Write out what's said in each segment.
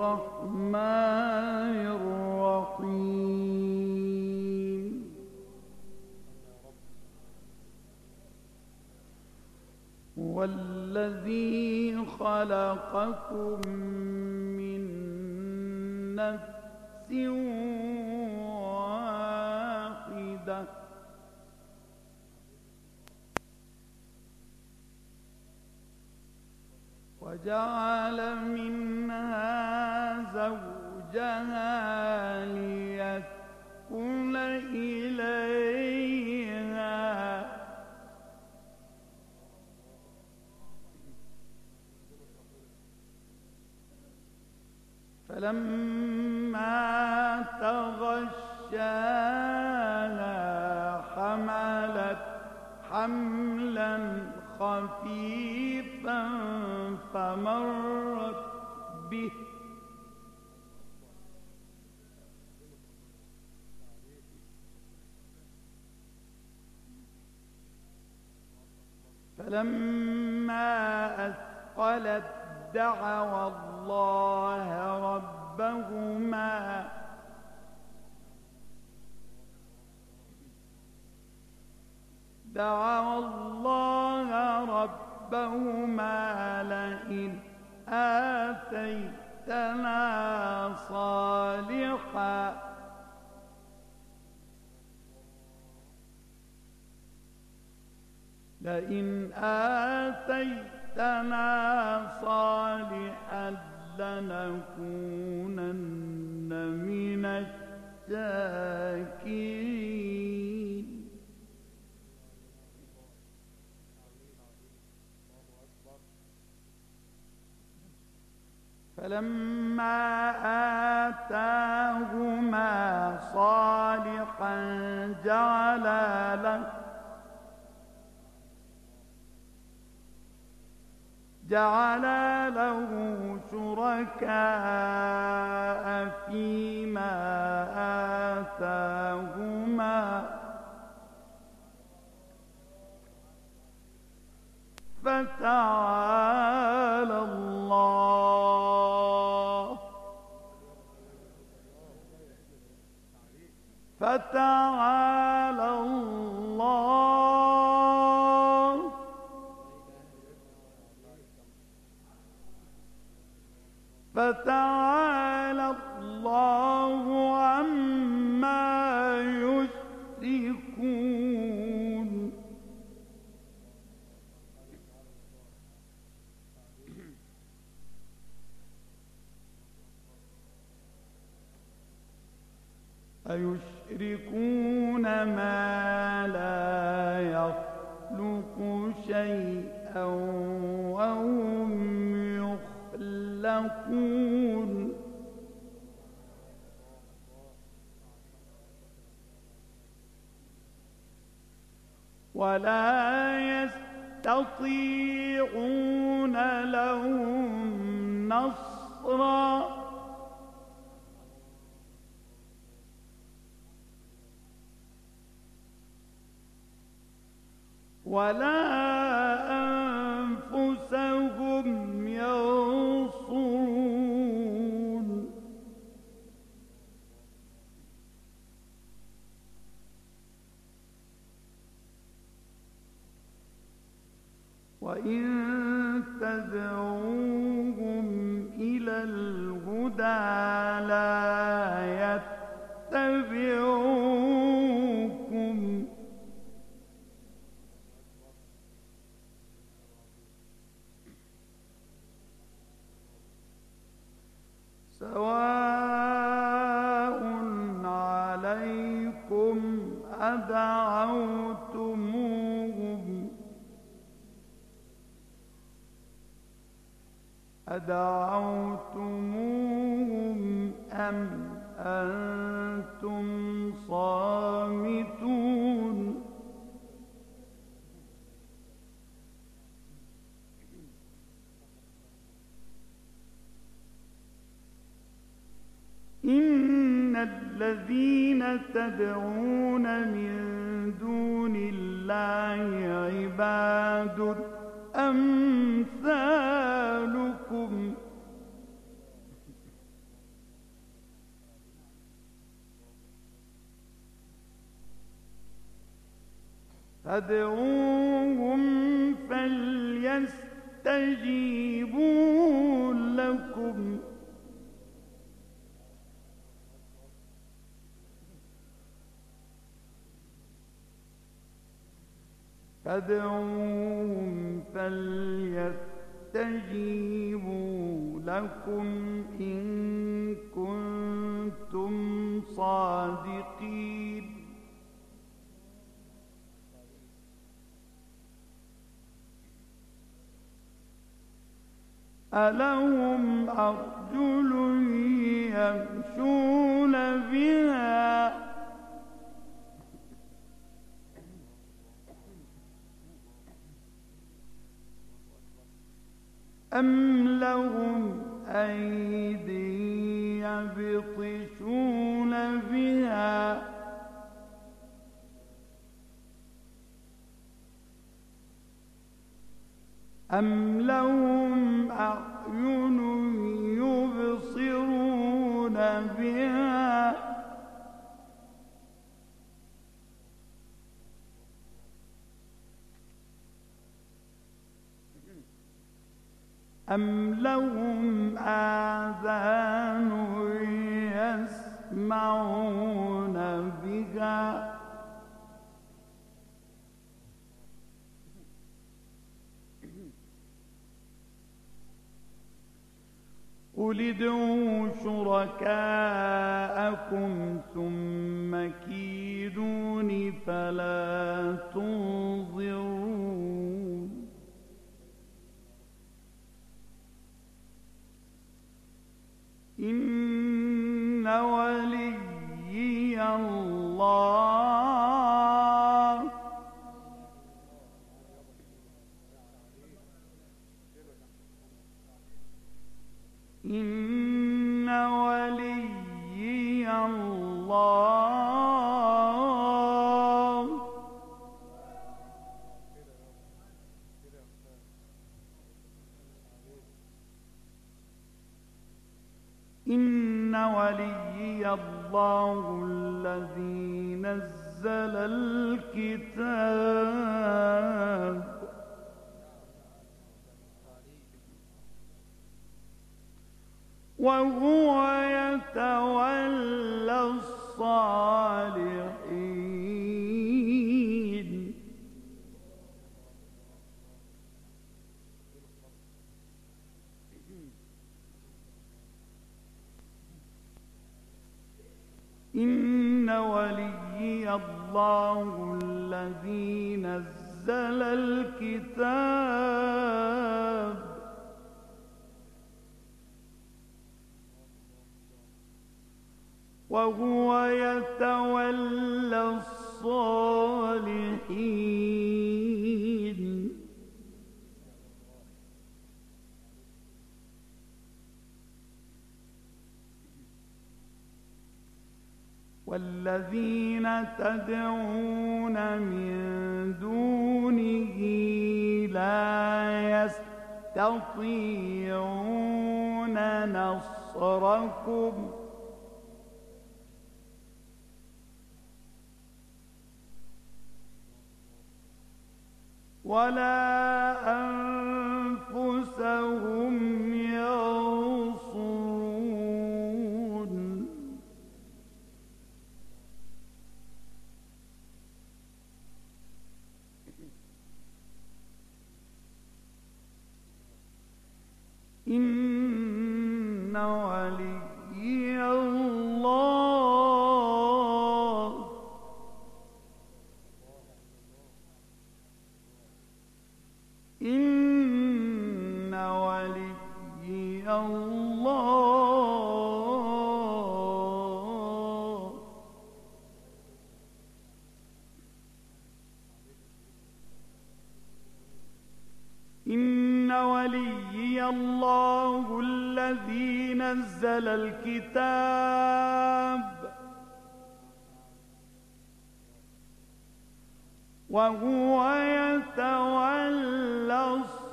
الرحمن الرحيم هو الذي خلقكم من نفس واحدة وجعل منها زوجها ليسكن إليها فلما تغشاها حملت حملا خفيفا فمرت به فلما أثقلت دعوا الله ربهما لئن آتيتنا صالحا لنكونن من الشاكرين فلما آتاهما صالحا جعل له شركاء فيما آتاهما فتعالى الله فتعالى الله عما يشركون أيشركون ما لا يخلق شيئا وهم يخلقون ولا يستطيعون لهم نصرا ولا أنفسهم ينصرون وإن تدعوهم إلى الهدى لا يتبعوكم سواء عليكم أدعوتموهم أم أنتم صامتون إن الذين تدعون من دون الله عباد أمثالكم فادعوهم فليستجيبوا لكم إن كنتم صادقين ألهم أرجل يمشون بها أم لهم أيدي يبطشون بها أم لهم أعين يبصرون بها أم لهم آذان يسمعون بها قل ادعوا شركاءكم ثم كيدون فلا تنظرون إن وليي الله إن وليي الله إن وليي الله الذي نزل الكتاب وهو يتولى الصالحين إن وليي الله الذي نزل الكتاب وهو يتولى الصالحين والذين تدعون من دونه لا يستطيعون نصركم ولا أنفسهم ينصرون إن وليي الله إن وليي الله إن وليي الله الذي نزل الكتاب وهو يتولى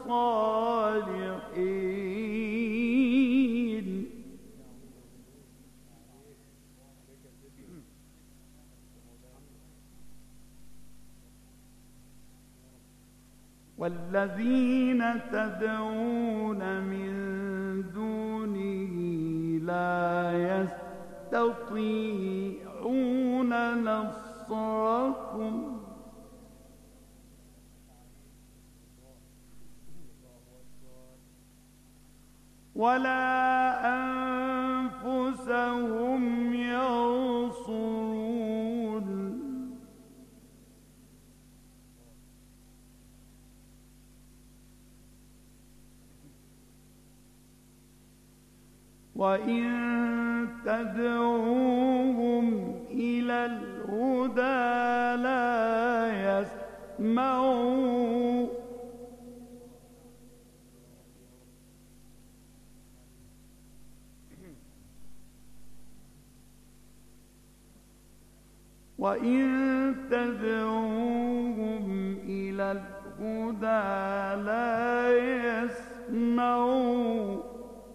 الصالحين والذين تدعون من دونه لا يستطيعون نصركم ولا أنفسهم ينصرون وإن تدعوهم إلى الهدى لا يسمعون وإن تدعوهم إلى الهدى لا يسمعون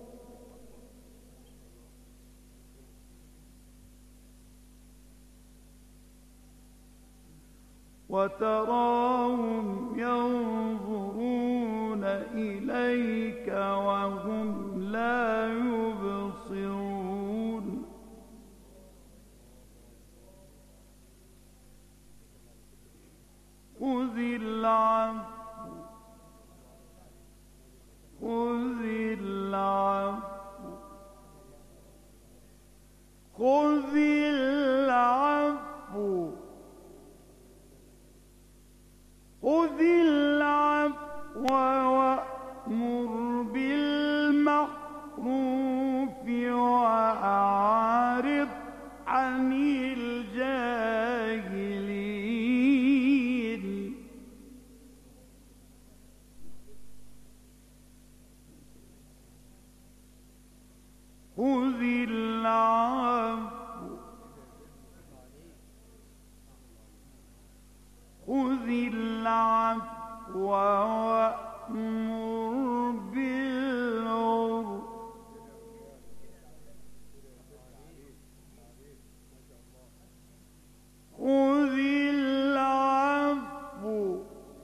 وتراهم ينظرون إليك وهم لا يبصرون خذ العفو خذ العفو خذ العفو خذ العفو وأمر بالمعروف وأعرض عن الجاهلين خذ العفو خذ العفو وأمر بالعرف خذ العفو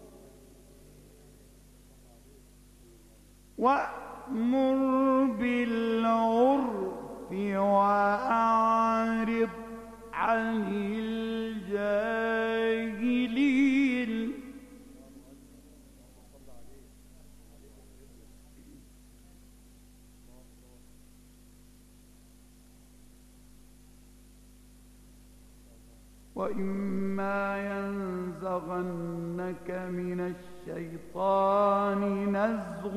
وأمر بالعرف وأعرض عن الجاهلين وإما ينزغنك من الشيطان نزغ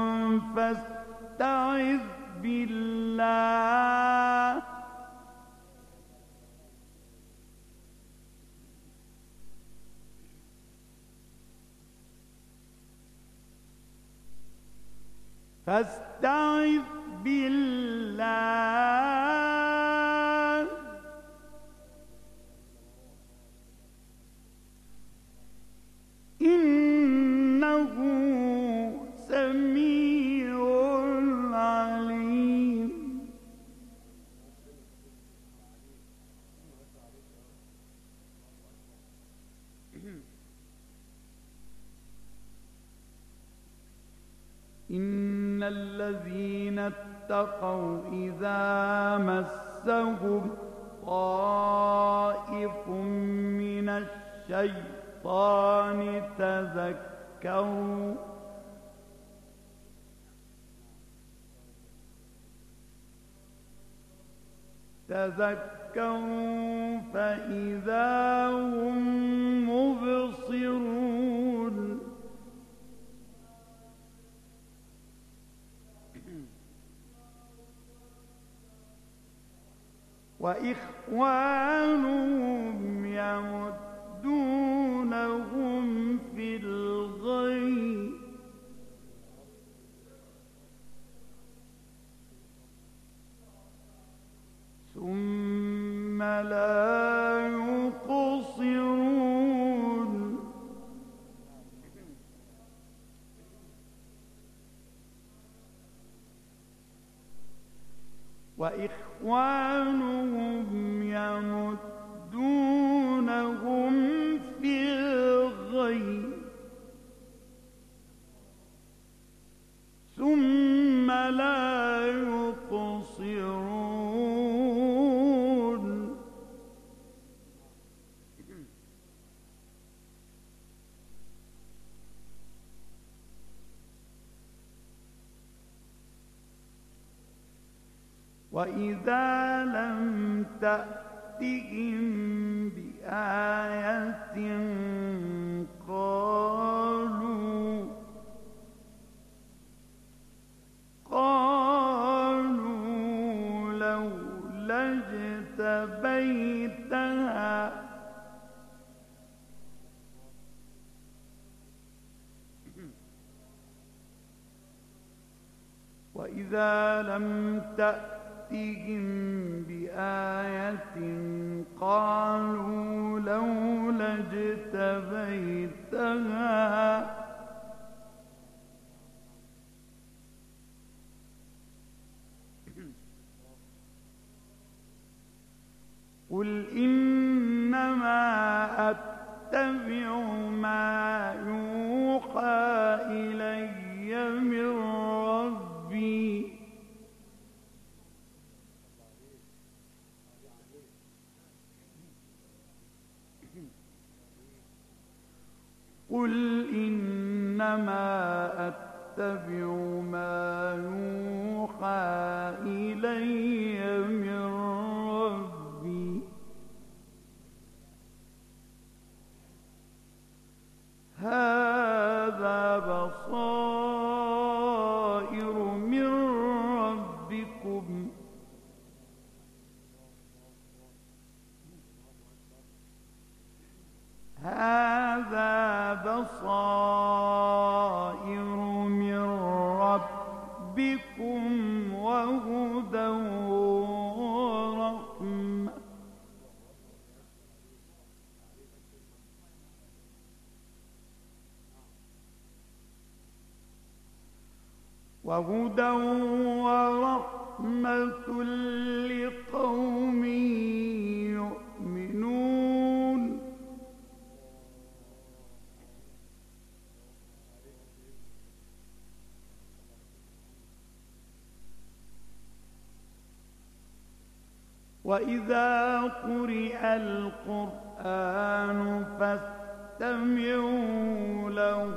فاستعذ بالله فاستعذ بالله إنه سميع عليم إن الذين اتقوا إذا مسهم طائف من الشيطان تذكروا فإذا هم مبصرون وإخوانهم يمدونهم في الغي ثم لا يقصرون وإخوانهم يمدونهم في الغي وإذا لم تأتهم بآية قالوا لولا اجتبيتها وإذا لم تأتهم بآية قالوا لولا اجتبيتها قل إنما أتبع ما يوحى إلي من ربي قل إنما أتبع ما يوحى إلي من ربي هذا بصائر من ربكم هذا بصائر من ربكم وهدى ورحمة لقوم يؤمنون وإذا قرئ القرآن فاستمعوا له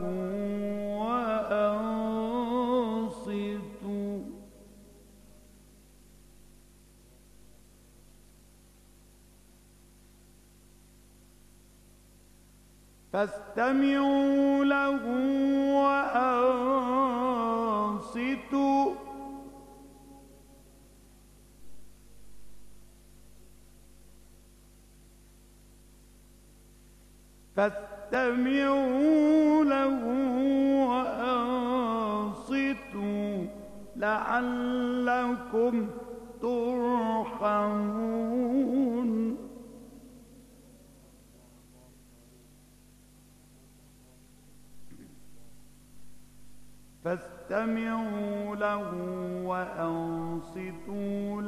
وأنصتوا فاستمعوا له وأنصتوا لعلكم ترحمون فاستمعوا له وأنصتوا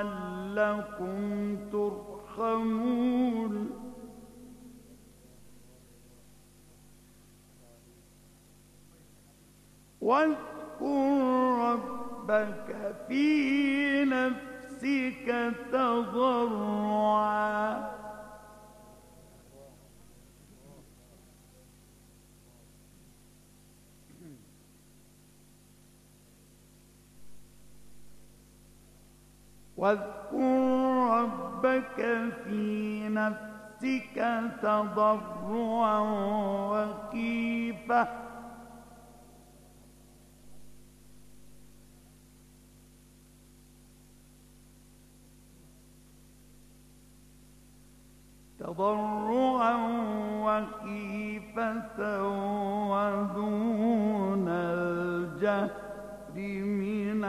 لعلكم ترحمون واذكر ربك في نفسك تضرعا تضرعا وخيفة ودون الجهر من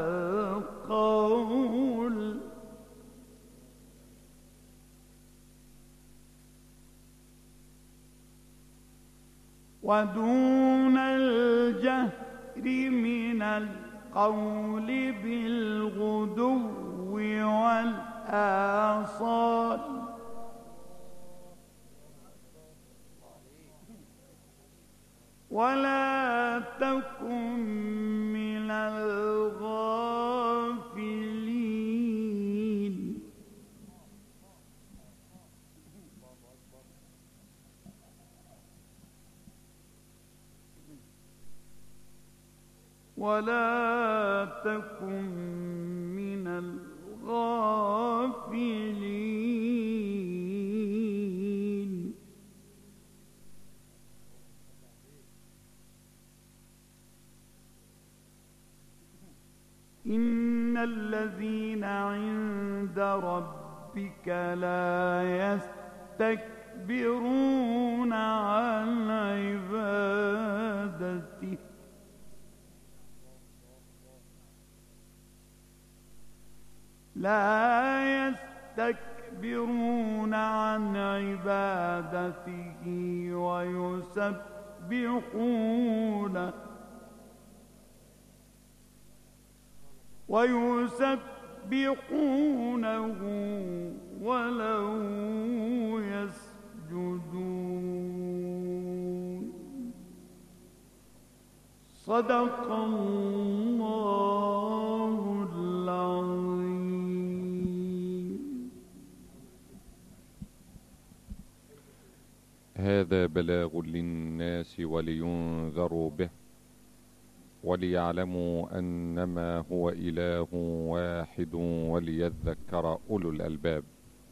القول بالغدو والآصال ولا تكن من الغافلين ولا تكن من الغافلين. إن الذين عند ربك لا يستكبرون عن عبادته ويسبحونه وله يسجدون. صدق الله العظيم. هذا بلاغ للناس ولينذروا به وليعلموا أنما هو إله واحد وليذكر أولو الألباب.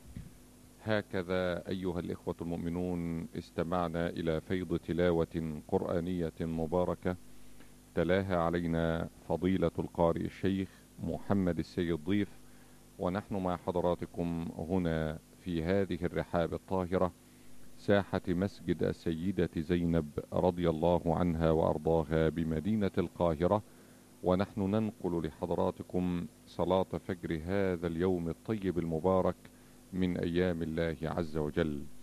هكذا أيها الإخوة المؤمنون استمعنا إلى فيض تلاوة قرآنية مباركة تلاها علينا فضيلة القارئ الشيخ محمد السيد ضيف، ونحن مع حضراتكم هنا في هذه الرحاب الطاهرة ساحة مسجد السيدة زينب رضي الله عنها وأرضاها بمدينة القاهرة، ونحن ننقل لحضراتكم صلاة فجر هذا اليوم الطيب المبارك من أيام الله عز وجل.